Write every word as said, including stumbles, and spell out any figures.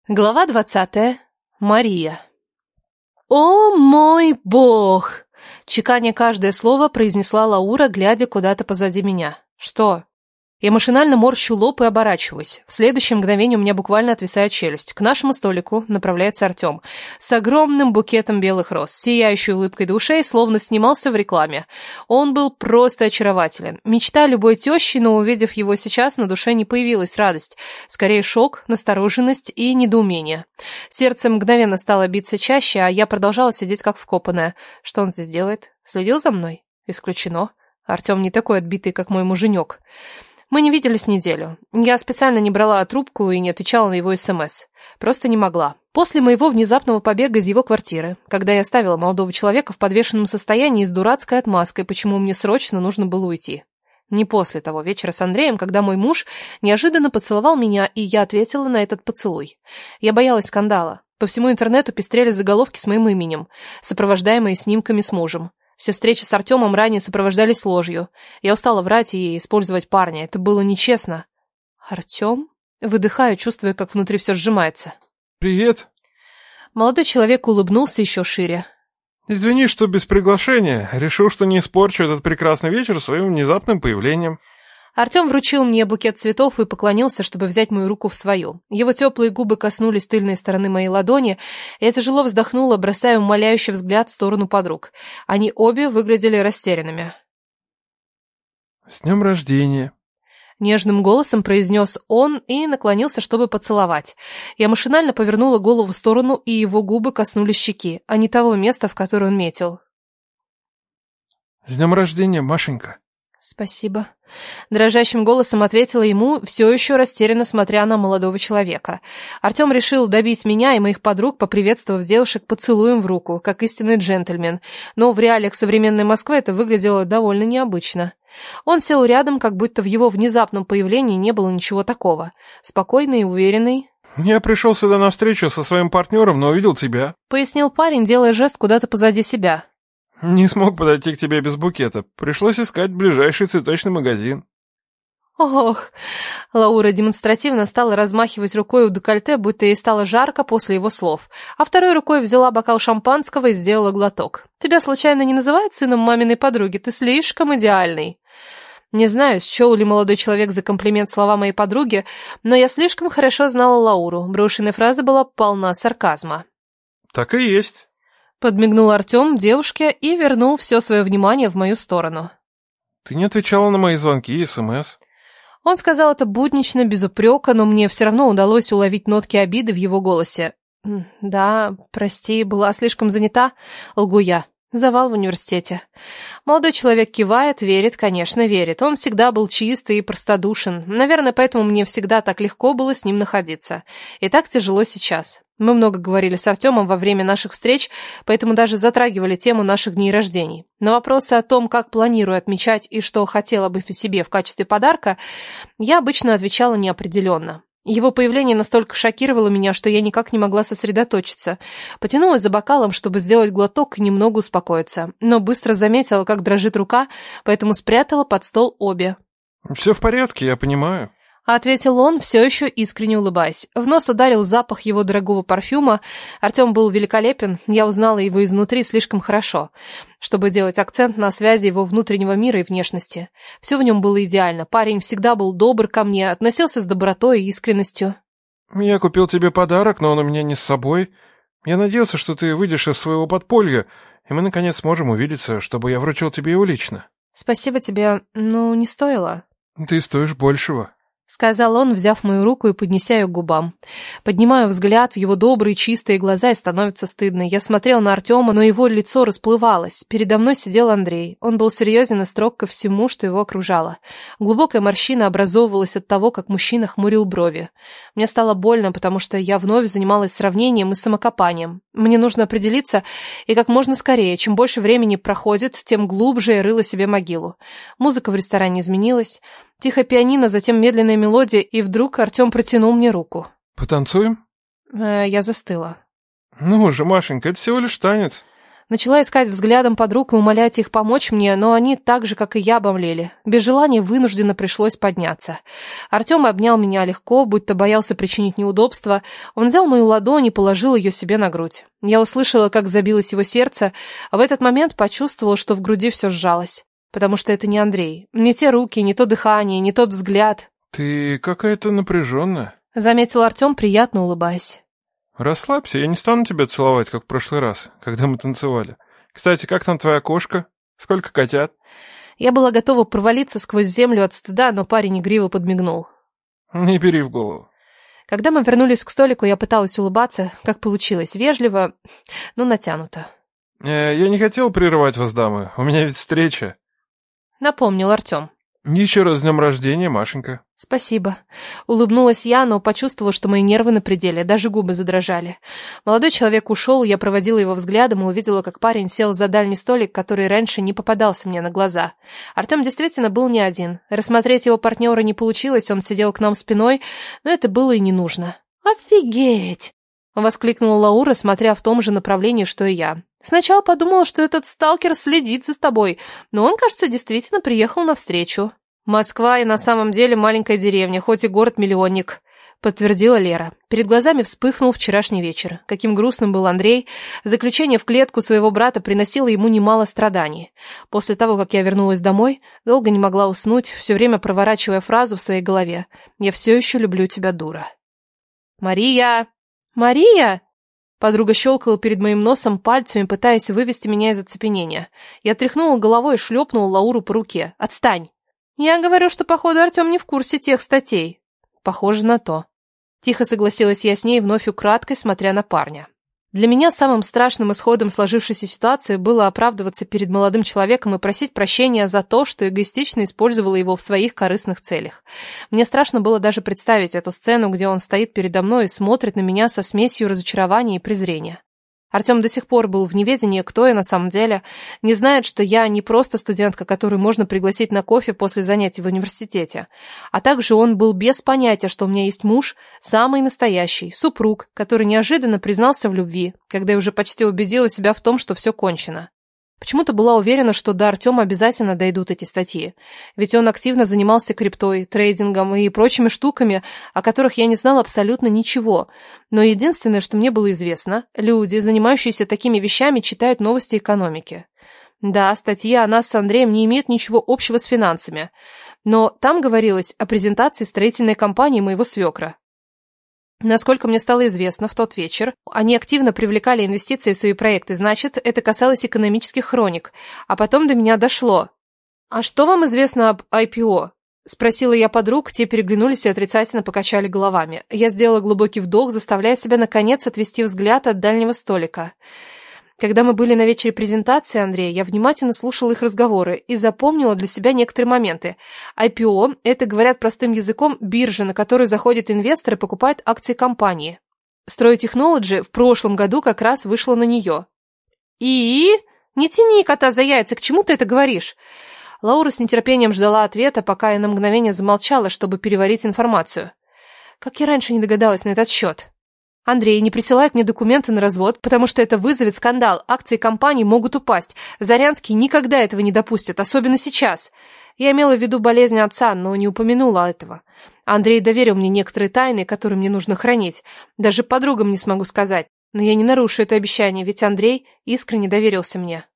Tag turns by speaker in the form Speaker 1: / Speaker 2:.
Speaker 1: Глава двадцатая. Мария. «О мой бог!» Чеканя каждое слово, произнесла Лаура, глядя куда-то позади меня. «Что?» Я машинально морщу лоб и оборачиваюсь. В следующее мгновение у меня буквально отвисает челюсть. К нашему столику направляется Артем с огромным букетом белых роз, сияющей улыбкой до ушей, словно снимался в рекламе. Он был просто очарователен. Мечта любой тещи, но увидев его сейчас, на душе не появилась радость. Скорее шок, настороженность и недоумение. Сердце мгновенно стало биться чаще, а я продолжала сидеть как вкопанная. Что он здесь делает? Следил за мной? Исключено. Артем не такой отбитый, как мой муженек. Мы не виделись неделю. Я специально не брала трубку и не отвечала на его СМС. Просто не могла. После моего внезапного побега из его квартиры, когда я оставила молодого человека в подвешенном состоянии с дурацкой отмазкой, почему мне срочно нужно было уйти. Не после того вечера с Андреем, когда мой муж неожиданно поцеловал меня, и я ответила на этот поцелуй. Я боялась скандала. По всему интернету пестрели заголовки с моим именем, сопровождаемые снимками с мужем. Все встречи с Артемом ранее сопровождались ложью. Я устала врать и использовать парня. Это было нечестно. Артем? Выдыхаю, чувствуя, как внутри все сжимается.
Speaker 2: Привет.
Speaker 1: Молодой человек улыбнулся еще шире.
Speaker 2: Извини, что без приглашения. Решил, что не испорчу этот прекрасный вечер своим внезапным появлением.
Speaker 1: Артем вручил мне букет цветов и поклонился, чтобы взять мою руку в свою. Его теплые губы коснулись тыльной стороны моей ладони. Я тяжело вздохнула, бросая умоляющий взгляд в сторону подруг. Они обе выглядели растерянными.
Speaker 2: «С днем рождения!»
Speaker 1: Нежным голосом произнес он и наклонился, чтобы поцеловать. Я машинально повернула голову в сторону, и его губы коснулись щеки, а не того места, в которое он метил.
Speaker 2: «С днем рождения, Машенька!»
Speaker 1: «Спасибо». Дрожащим голосом ответила ему, все еще растерянно смотря на молодого человека. Артем решил добить меня и моих подруг, поприветствовав девушек поцелуем в руку, как истинный джентльмен. Но в реалиях современной Москвы это выглядело довольно необычно. Он сел рядом, как будто в его внезапном появлении не было ничего такого. Спокойный и уверенный.
Speaker 2: «Я пришел сюда на встречу со своим партнером, но увидел тебя», —
Speaker 1: пояснил парень, делая жест куда-то позади себя.
Speaker 2: «Не смог подойти к тебе без букета. Пришлось искать ближайший цветочный магазин».
Speaker 1: Ох, Лаура демонстративно стала размахивать рукой у декольте, будто ей стало жарко после его слов, а второй рукой взяла бокал шампанского и сделала глоток. «Тебя случайно не называют сыном маминой подруги? Ты слишком идеальный». Не знаю, счел ли молодой человек за комплимент слова моей подруги, но я слишком хорошо знала Лауру. Брошенная фраза была полна сарказма.
Speaker 2: «Так и есть».
Speaker 1: Подмигнул Артем девушке и вернул все свое внимание в мою сторону.
Speaker 2: «Ты не отвечала на мои звонки и СМС».
Speaker 1: Он сказал это буднично, без упрека, но мне все равно удалось уловить нотки обиды в его голосе. «Да, прости, была слишком занята», — лгу я. Завал в университете. Молодой человек кивает, верит, конечно, верит. Он всегда был чистый и простодушен. Наверное, поэтому мне всегда так легко было с ним находиться. И так тяжело сейчас. Мы много говорили с Артемом во время наших встреч, поэтому даже затрагивали тему наших дней рождений. На вопросы о том, как планирую отмечать и что хотела бы себе в качестве подарка, я обычно отвечала неопределенно. Его появление настолько шокировало меня, что я никак не могла сосредоточиться. Потянулась за бокалом, чтобы сделать глоток и немного успокоиться, но быстро заметила, как дрожит рука, поэтому спрятала под стол обе.
Speaker 2: «Все в порядке, я понимаю»,
Speaker 1: — ответил он, все еще искренне улыбаясь. В нос ударил запах его дорогого парфюма. Артем был великолепен, я узнала его изнутри слишком хорошо, чтобы делать акцент на связи его внутреннего мира и внешности. Все в нем было идеально. Парень всегда был добр ко мне, относился с добротой и искренностью.
Speaker 2: «Я купил тебе подарок, но он у меня не с собой. Я надеялся, что ты выйдешь из своего подполья, и мы, наконец, сможем увидеться, чтобы я вручил тебе его лично».
Speaker 1: «Спасибо тебе, но не стоило».
Speaker 2: «Ты стоишь большего»,
Speaker 1: — сказал он, взяв мою руку и поднеся ее к губам. Поднимаю взгляд в его добрые, чистые глаза, и становится стыдно. Я смотрел на Артема, но его лицо расплывалось. Передо мной сидел Андрей. Он был серьезен и строг ко всему, что его окружало. Глубокая морщина образовывалась от того, как мужчина хмурил брови. Мне стало больно, потому что я вновь занималась сравнением и самокопанием. Мне нужно определиться, и как можно скорее. Чем больше времени проходит, тем глубже я рыла себе могилу. Музыка в ресторане изменилась. Тихо пианино, затем медленная мелодия, и вдруг Артем протянул мне руку.
Speaker 2: «Потанцуем?»
Speaker 1: Э, я застыла.
Speaker 2: «Ну же, Машенька, это всего лишь танец».
Speaker 1: Начала искать взглядом подруг и умолять их помочь мне, но они так же, как и я, обомлели. Без желания вынужденно пришлось подняться. Артем обнял меня легко, будто боялся причинить неудобства. Он взял мою ладонь и положил ее себе на грудь. Я услышала, как забилось его сердце, а в этот момент почувствовала, что в груди все сжалось. Потому что это не Андрей. Не те руки, не то дыхание, не тот взгляд.
Speaker 2: «Ты какая-то напряженная», —
Speaker 1: заметил Артем, приятно улыбаясь.
Speaker 2: «Расслабься, я не стану тебя целовать, как в прошлый раз, когда мы танцевали. Кстати, как там твоя кошка? Сколько котят?»
Speaker 1: Я была готова провалиться сквозь землю от стыда, но парень игриво подмигнул.
Speaker 2: «Не бери в голову».
Speaker 1: Когда мы вернулись к столику, я пыталась улыбаться, как получилось, вежливо, но натянуто.
Speaker 2: Э, «Я не хотел прерывать вас, дамы, у меня ведь встреча»,
Speaker 1: — напомнил Артем.
Speaker 2: «Еще раз с днем рождения, Машенька».
Speaker 1: «Спасибо». Улыбнулась я, но почувствовала, что мои нервы на пределе, даже губы задрожали. Молодой человек ушел, я проводила его взглядом и увидела, как парень сел за дальний столик, который раньше не попадался мне на глаза. Артем действительно был не один. Рассмотреть его партнера не получилось, он сидел к нам спиной, но это было и не нужно. «Офигеть!» — воскликнула Лаура, смотря в том же направлении, что и я. «Сначала подумала, что этот сталкер следит за тобой, но он, кажется, действительно приехал навстречу». «Москва и на самом деле маленькая деревня, хоть и город-миллионник», — подтвердила Лера. Перед глазами вспыхнул вчерашний вечер. Каким грустным был Андрей. Заключение в клетку своего брата приносило ему немало страданий. После того, как я вернулась домой, долго не могла уснуть, все время проворачивая фразу в своей голове. «Я все еще люблю тебя, дура». «Мария! Мария!» Подруга щелкала перед моим носом пальцами, пытаясь вывести меня из оцепенения. Я тряхнула головой и шлепнула Лауру по руке. «Отстань!» «Я говорю, что, походу, Артем не в курсе тех статей». «Похоже на то». Тихо согласилась я с ней, вновь украдкой смотря на парня. Для меня самым страшным исходом сложившейся ситуации было оправдываться перед молодым человеком и просить прощения за то, что эгоистично использовала его в своих корыстных целях. Мне страшно было даже представить эту сцену, где он стоит передо мной и смотрит на меня со смесью разочарования и презрения. Артем до сих пор был в неведении, кто я на самом деле, не знает, что я не просто студентка, которую можно пригласить на кофе после занятий в университете, а также он был без понятия, что у меня есть муж, самый настоящий, супруг, который неожиданно признался в любви, когда я уже почти убедила себя в том, что все кончено. Почему-то была уверена, что до Артема обязательно дойдут эти статьи. Ведь он активно занимался криптой, трейдингом и прочими штуками, о которых я не знала абсолютно ничего. Но единственное, что мне было известно, люди, занимающиеся такими вещами, читают новости экономики. Да, статьи о нас с Андреем не имеют ничего общего с финансами. Но там говорилось о презентации строительной компании моего свекра. Насколько мне стало известно, в тот вечер они активно привлекали инвестиции в свои проекты, значит, это касалось экономических хроник. А потом до меня дошло. «А что вам известно об ай пи о?» Спросила я подруг, те переглянулись и отрицательно покачали головами. Я сделала глубокий вдох, заставляя себя наконец отвести взгляд от дальнего столика. Когда мы были на вечере презентации Андрея, я внимательно слушала их разговоры и запомнила для себя некоторые моменты. ай пи о – это, говорят простым языком, биржа, на которую заходят инвесторы и покупают акции компании. Строй-технологи в прошлом году как раз вышла на нее. «И? Не тяни кота за яйца, к чему ты это говоришь?» Лаура с нетерпением ждала ответа, пока я на мгновение замолчала, чтобы переварить информацию. Как я раньше не догадалась на этот счет. Андрей не присылает мне документы на развод, потому что это вызовет скандал, акции компании могут упасть. Зарянский никогда этого не допустит, особенно сейчас. Я имела в виду болезнь отца, но не упомянула этого. Андрей доверил мне некоторые тайны, которые мне нужно хранить. Даже подругам не смогу сказать, но я не нарушу это обещание, ведь Андрей искренне доверился мне.